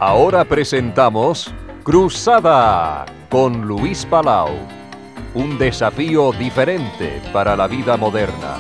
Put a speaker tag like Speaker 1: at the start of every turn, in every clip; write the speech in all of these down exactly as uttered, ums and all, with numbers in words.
Speaker 1: Ahora presentamos Cruzada con Luis Palau. Un desafío diferente para la vida moderna.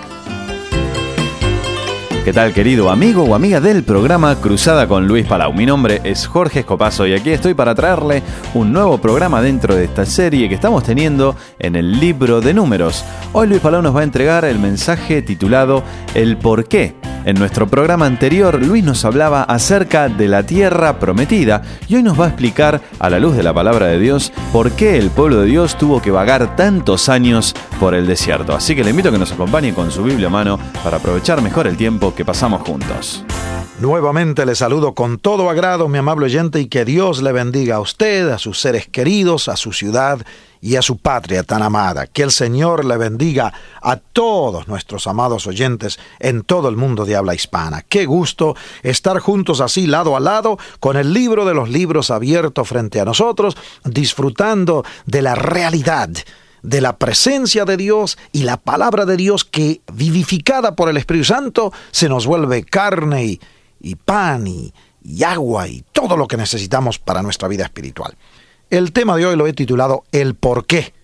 Speaker 2: ¿Qué tal, querido amigo o amiga del programa Cruzada con Luis Palau? Mi nombre es Jorge Escopazo y aquí estoy para traerle un nuevo programa dentro de esta serie que estamos teniendo en el libro de números. Hoy Luis Palau nos va a entregar el mensaje titulado El Porqué. En nuestro programa anterior, Luis nos hablaba acerca de la tierra prometida y hoy nos va a explicar, a la luz de la palabra de Dios, por qué el pueblo de Dios tuvo que vagar tantos años por el desierto. Así que le invito a que nos acompañe con su Biblia a mano para aprovechar mejor el tiempo que pasamos juntos.
Speaker 3: Nuevamente le saludo con todo agrado, mi amable oyente, y que Dios le bendiga a usted, a sus seres queridos, a su ciudad y a su patria tan amada. Que el Señor le bendiga a todos nuestros amados oyentes en todo el mundo de habla hispana. Qué gusto estar juntos así lado a lado, con el libro de los libros abierto frente a nosotros, disfrutando de la realidad, de la presencia de Dios y la palabra de Dios que, vivificada por el Espíritu Santo, se nos vuelve carne y, y pan y, y agua y todo lo que necesitamos para nuestra vida espiritual. El tema de hoy lo he titulado El Porqué.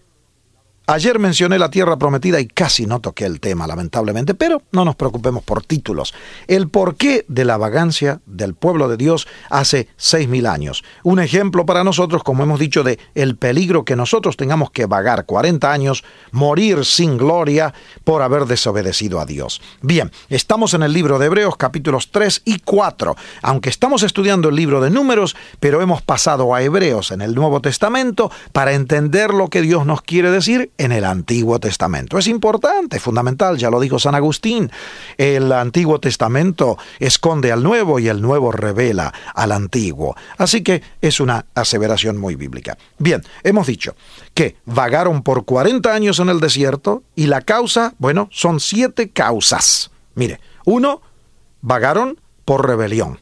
Speaker 3: Ayer mencioné la tierra prometida y casi no toqué el tema, lamentablemente, pero no nos preocupemos por títulos. El porqué de la vagancia del pueblo de Dios hace seis mil años. Un ejemplo para nosotros, como hemos dicho, de el peligro que nosotros tengamos que vagar cuarenta años, morir sin gloria por haber desobedecido a Dios. Bien, estamos en el libro de Hebreos, capítulos tres y cuatro. Aunque estamos estudiando el libro de Números, pero hemos pasado a Hebreos en el Nuevo Testamento para entender lo que Dios nos quiere decir en el Antiguo Testamento. Es importante, fundamental, ya lo dijo San Agustín. El Antiguo Testamento esconde al Nuevo y el Nuevo revela al Antiguo. Así que es una aseveración muy bíblica. Bien, hemos dicho que vagaron por cuarenta años en el desierto y la causa, bueno, son siete causas. Mire, uno, vagaron por rebelión.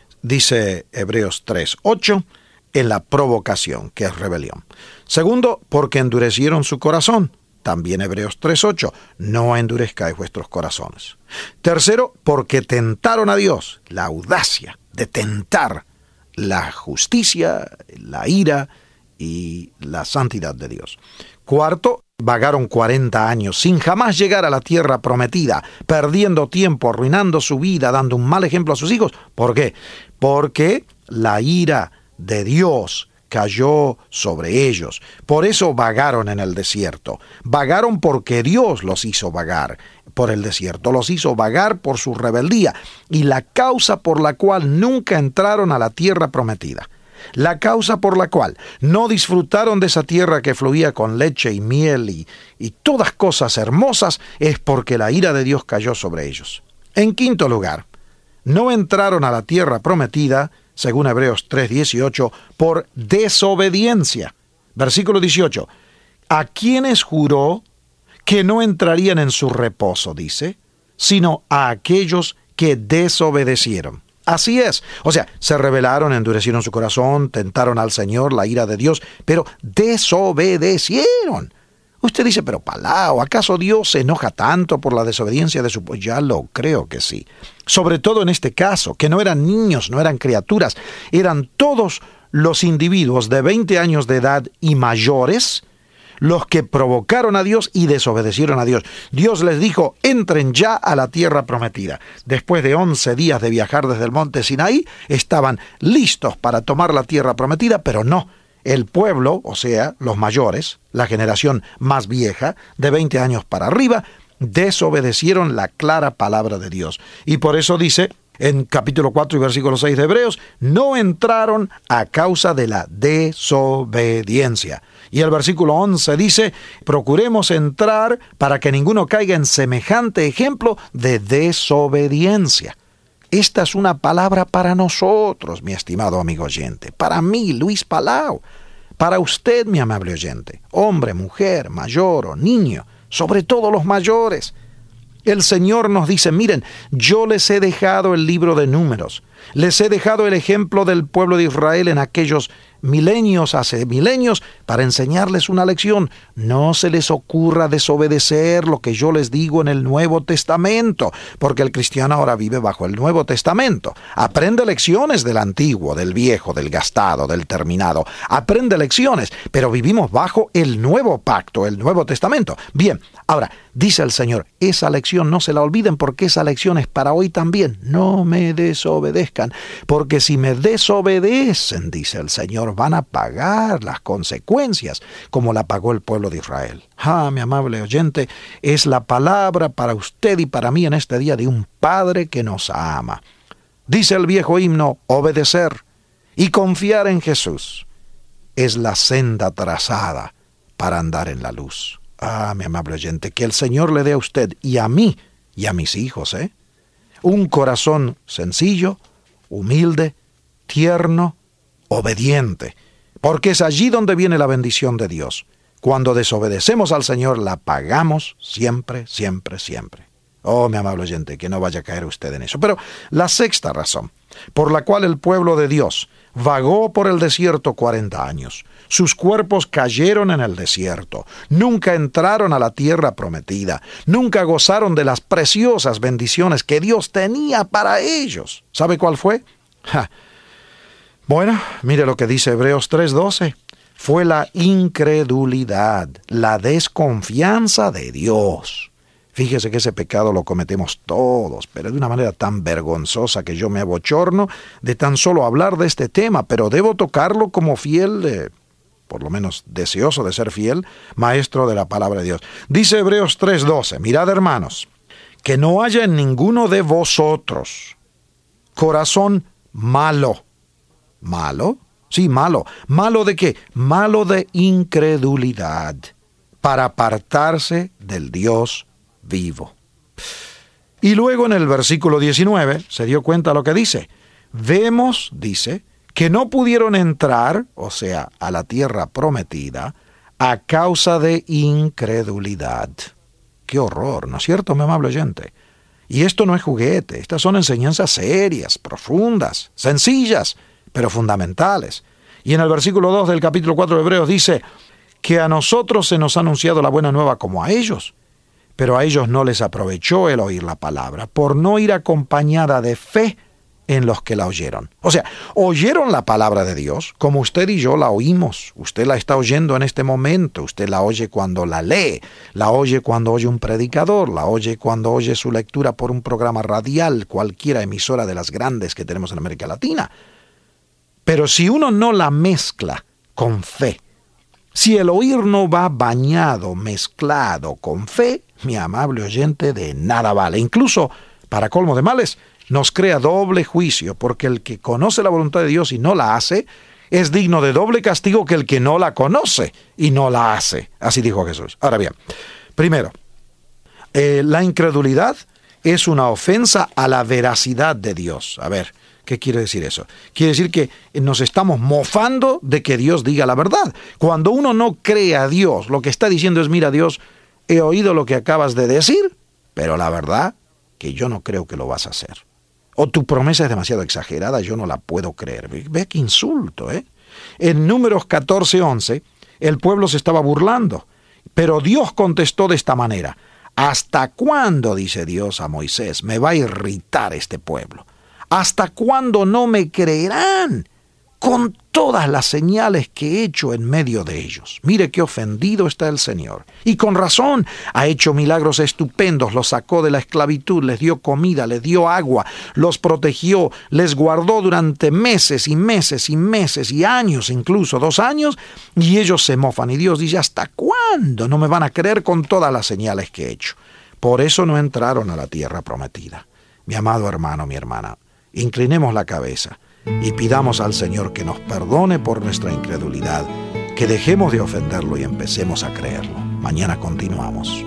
Speaker 3: Dice Hebreos tres ocho, en la provocación, que es rebelión. Segundo, porque endurecieron su corazón. También Hebreos tres ocho, no endurezcáis vuestros corazones. Tercero, porque tentaron a Dios, la audacia de tentar la justicia, la ira y la santidad de Dios. Cuarto, vagaron cuarenta años sin jamás llegar a la tierra prometida, perdiendo tiempo, arruinando su vida, dando un mal ejemplo a sus hijos. ¿Por qué? Porque la ira de Dios cayó sobre ellos. Por eso vagaron en el desierto. Vagaron porque Dios los hizo vagar por el desierto. Los hizo vagar por su rebeldía. Y la causa por la cual nunca entraron a la tierra prometida, la causa por la cual no disfrutaron de esa tierra que fluía con leche y miel y, y todas cosas hermosas, es porque la ira de Dios cayó sobre ellos. En quinto lugar, no entraron a la tierra prometida, según Hebreos tres dieciocho, por desobediencia. Versículo dieciocho. ¿A quienes juró que no entrarían en su reposo? Dice, sino a aquellos que desobedecieron. Así es. O sea, se rebelaron, endurecieron su corazón, tentaron al Señor, la ira de Dios, pero desobedecieron. Usted dice, pero Palau, ¿acaso Dios se enoja tanto por la desobediencia de su pueblo? Ya lo creo que sí. Sobre todo en este caso, que no eran niños, no eran criaturas, eran todos los individuos de veinte años de edad y mayores los que provocaron a Dios y desobedecieron a Dios. Dios les dijo, entren ya a la tierra prometida. Después de once días de viajar desde el monte Sinaí, estaban listos para tomar la tierra prometida, pero no. El pueblo, o sea, los mayores, la generación más vieja, de veinte años para arriba, desobedecieron la clara palabra de Dios. Y por eso dice, en capítulo cuatro y versículo seis de Hebreos, no entraron a causa de la desobediencia. Y el versículo once dice, procuremos entrar para que ninguno caiga en semejante ejemplo de desobediencia. Esta es una palabra para nosotros, mi estimado amigo oyente, para mí, Luis Palau, para usted, mi amable oyente, hombre, mujer, mayor o niño, sobre todo los mayores. El Señor nos dice, miren, yo les he dejado el libro de Números, les he dejado el ejemplo del pueblo de Israel en aquellos milenios, hace milenios, para enseñarles una lección. No se les ocurra desobedecer lo que yo les digo en el Nuevo Testamento, porque el cristiano ahora vive bajo el Nuevo Testamento. Aprende lecciones del antiguo, del viejo, del gastado, del terminado. Aprende lecciones, pero vivimos bajo el nuevo pacto, el Nuevo Testamento. Bien, ahora, dice el Señor, esa lección no se la olviden porque esa lección es para hoy también. No me desobedezcan, porque si me desobedecen, dice el Señor, van a pagar las consecuencias como la pagó el pueblo de Israel. Ah, mi amable oyente, es la palabra para usted y para mí en este día de un Padre que nos ama. Dice el viejo himno, obedecer y confiar en Jesús es la senda trazada para andar en la luz. Ah, mi amable oyente, que el Señor le dé a usted y a mí y a mis hijos, ¿eh? un corazón sencillo, humilde, tierno, obediente, porque es allí donde viene la bendición de Dios. Cuando desobedecemos al Señor, la pagamos siempre, siempre, siempre. Oh, mi amable oyente, que no vaya a caer usted en eso. Pero la sexta razón, por la cual el pueblo de Dios vagó por el desierto cuarenta años. Sus cuerpos cayeron en el desierto. Nunca entraron a la tierra prometida. Nunca gozaron de las preciosas bendiciones que Dios tenía para ellos. ¿Sabe cuál fue? Ja. Bueno, mire lo que dice Hebreos tres doce. Fue la incredulidad, la desconfianza de Dios. Fíjese que ese pecado lo cometemos todos, pero de una manera tan vergonzosa que yo me abochorno de tan solo hablar de este tema, pero debo tocarlo como fiel, eh, por lo menos deseoso de ser fiel, maestro de la palabra de Dios. Dice Hebreos tres doce, mirad hermanos, que no haya en ninguno de vosotros corazón malo. ¿Malo? Sí, malo. ¿Malo de qué? Malo de incredulidad, para apartarse del Dios vivo. Y luego en el versículo diecinueve se dio cuenta lo que dice. Vemos, dice, que no pudieron entrar, o sea, a la tierra prometida, a causa de incredulidad. ¡Qué horror! ¿No es cierto, mi amable oyente? Y esto no es juguete, estas son enseñanzas serias, profundas, sencillas, pero fundamentales. Y en el versículo dos del capítulo cuatro de Hebreos dice que a nosotros se nos ha anunciado la buena nueva como a ellos, pero a ellos no les aprovechó el oír la palabra, por no ir acompañada de fe en los que la oyeron. O sea, oyeron la palabra de Dios, como usted y yo la oímos. Usted la está oyendo en este momento, usted la oye cuando la lee, la oye cuando oye un predicador, la oye cuando oye su lectura por un programa radial, cualquiera emisora de las grandes que tenemos en América Latina. Pero si uno no la mezcla con fe, si el oír no va bañado, mezclado con fe, mi amable oyente, de nada vale. Incluso, para colmo de males, nos crea doble juicio, porque el que conoce la voluntad de Dios y no la hace, es digno de doble castigo que el que no la conoce y no la hace. Así dijo Jesús. Ahora bien, primero, eh, la incredulidad es una ofensa a la veracidad de Dios. A ver, ¿qué quiere decir eso? Quiere decir que nos estamos mofando de que Dios diga la verdad. Cuando uno no cree a Dios, lo que está diciendo es, mira Dios, he oído lo que acabas de decir, pero la verdad que yo no creo que lo vas a hacer. O tu promesa es demasiado exagerada, yo no la puedo creer. Ve qué insulto, ¿eh? En Números catorce once, el pueblo se estaba burlando, pero Dios contestó de esta manera. ¿Hasta cuándo, dice Dios a Moisés, me va a irritar este pueblo? ¿Hasta cuándo no me creerán con todas las señales que he hecho en medio de ellos? Mire qué ofendido está el Señor. Y con razón, ha hecho milagros estupendos, los sacó de la esclavitud, les dio comida, les dio agua, los protegió, les guardó durante meses y meses y meses y años, incluso dos años, y ellos se mofan. Y Dios dice, ¿hasta cuándo no me van a creer con todas las señales que he hecho? Por eso no entraron a la tierra prometida. Mi amado hermano, mi hermana, inclinemos la cabeza y pidamos al Señor que nos perdone por nuestra incredulidad, que dejemos de ofenderlo y empecemos a creerlo. Mañana continuamos.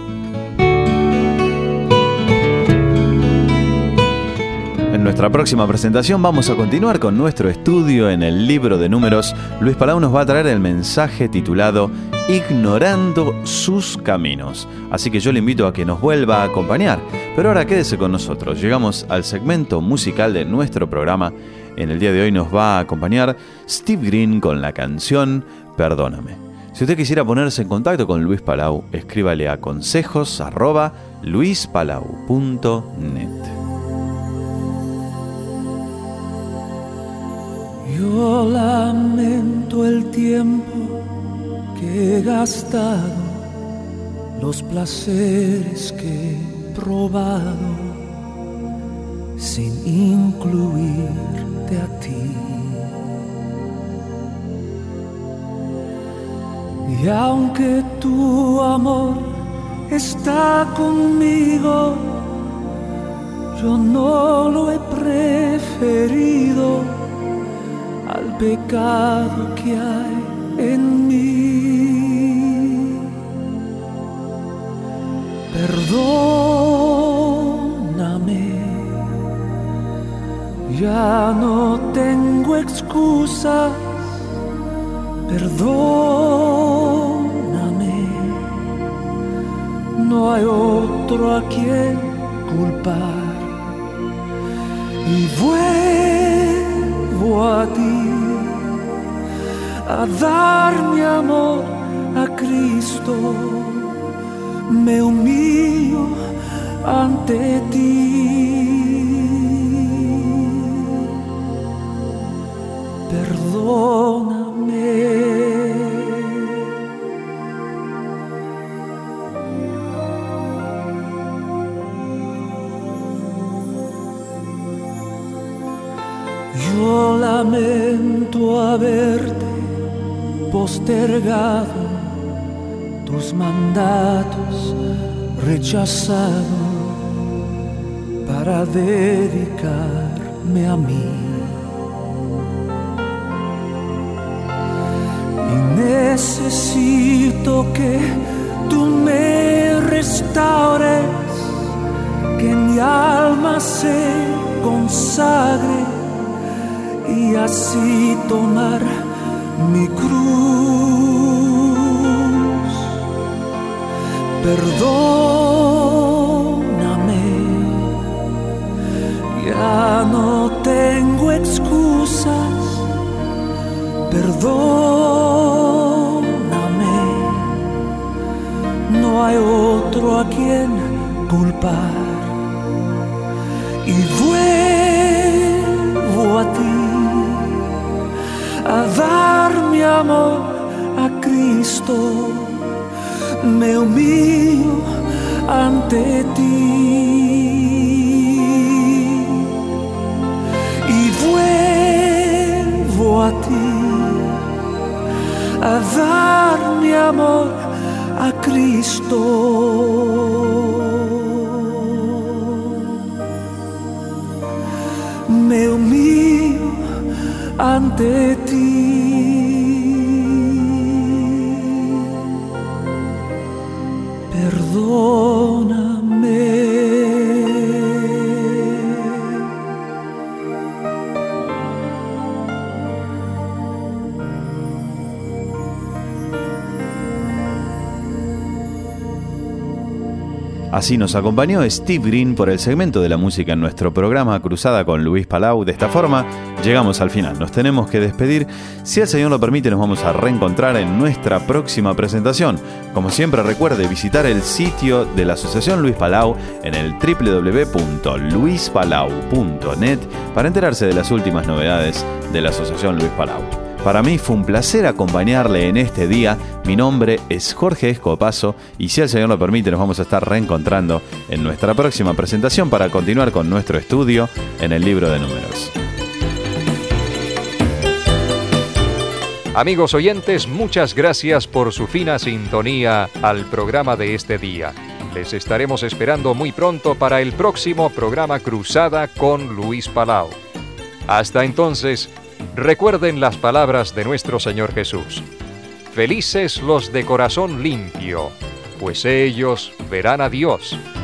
Speaker 2: En nuestra próxima presentación vamos a continuar con nuestro estudio en el libro de Números. Luis Palau nos va a traer el mensaje titulado Ignorando sus caminos. Así que yo le invito a que nos vuelva a acompañar. Pero ahora quédese con nosotros. Llegamos al segmento musical de nuestro programa En el día de hoy nos va a acompañar Steve Green con la canción Perdóname. Si usted quisiera ponerse en contacto con Luis Palau, escríbale a consejos arroba luispalau punto net.
Speaker 4: Yo lamento el tiempo que he gastado, los placeres que he probado, sin incluirte a ti. Y aunque tu amor está conmigo, yo no lo he preferido al pecado que hay en mí. Perdóname, ya no tengo excusas. Perdóname, no hay otro a quien culpar. Y vuelvo a ti a dar mi amor a Cristo. Me humillo ante ti. Perdóname. Yo lamento haberte postergado, tus mandatos rechazado para dedicarme a mí. Y necesito que tú me restaures, que mi alma se consagre y así tomar mi cruz. Perdóname, ya no tengo excusas. Perdóname, no hay otro a quien culpar. Y vuelvo a ti a dar mi amor a Cristo. Me humillo ante ti y vuelvo a ti a dar mi amor a Cristo. Me humillo ante ti. Perdóname.
Speaker 2: Así nos acompañó Steve Green por el segmento de la música en nuestro programa Cruzada con Luis Palau. De esta forma llegamos al final, nos tenemos que despedir. Si el Señor lo permite, nos vamos a reencontrar en nuestra próxima presentación. Como siempre, recuerde visitar el sitio de la Asociación Luis Palau en el doble u doble u doble u punto luis palau punto net para enterarse de las últimas novedades de la Asociación Luis Palau. Para mí fue un placer acompañarle en este día. Mi nombre es Jorge Escopazo y si el Señor lo permite nos vamos a estar reencontrando en nuestra próxima presentación para continuar con nuestro estudio en el libro de números.
Speaker 1: Amigos oyentes, muchas gracias por su fina sintonía al programa de este día. Les estaremos esperando muy pronto para el próximo programa Cruzada con Luis Palau. Hasta entonces, recuerden las palabras de nuestro Señor Jesús. Felices los de corazón limpio, pues ellos verán a Dios.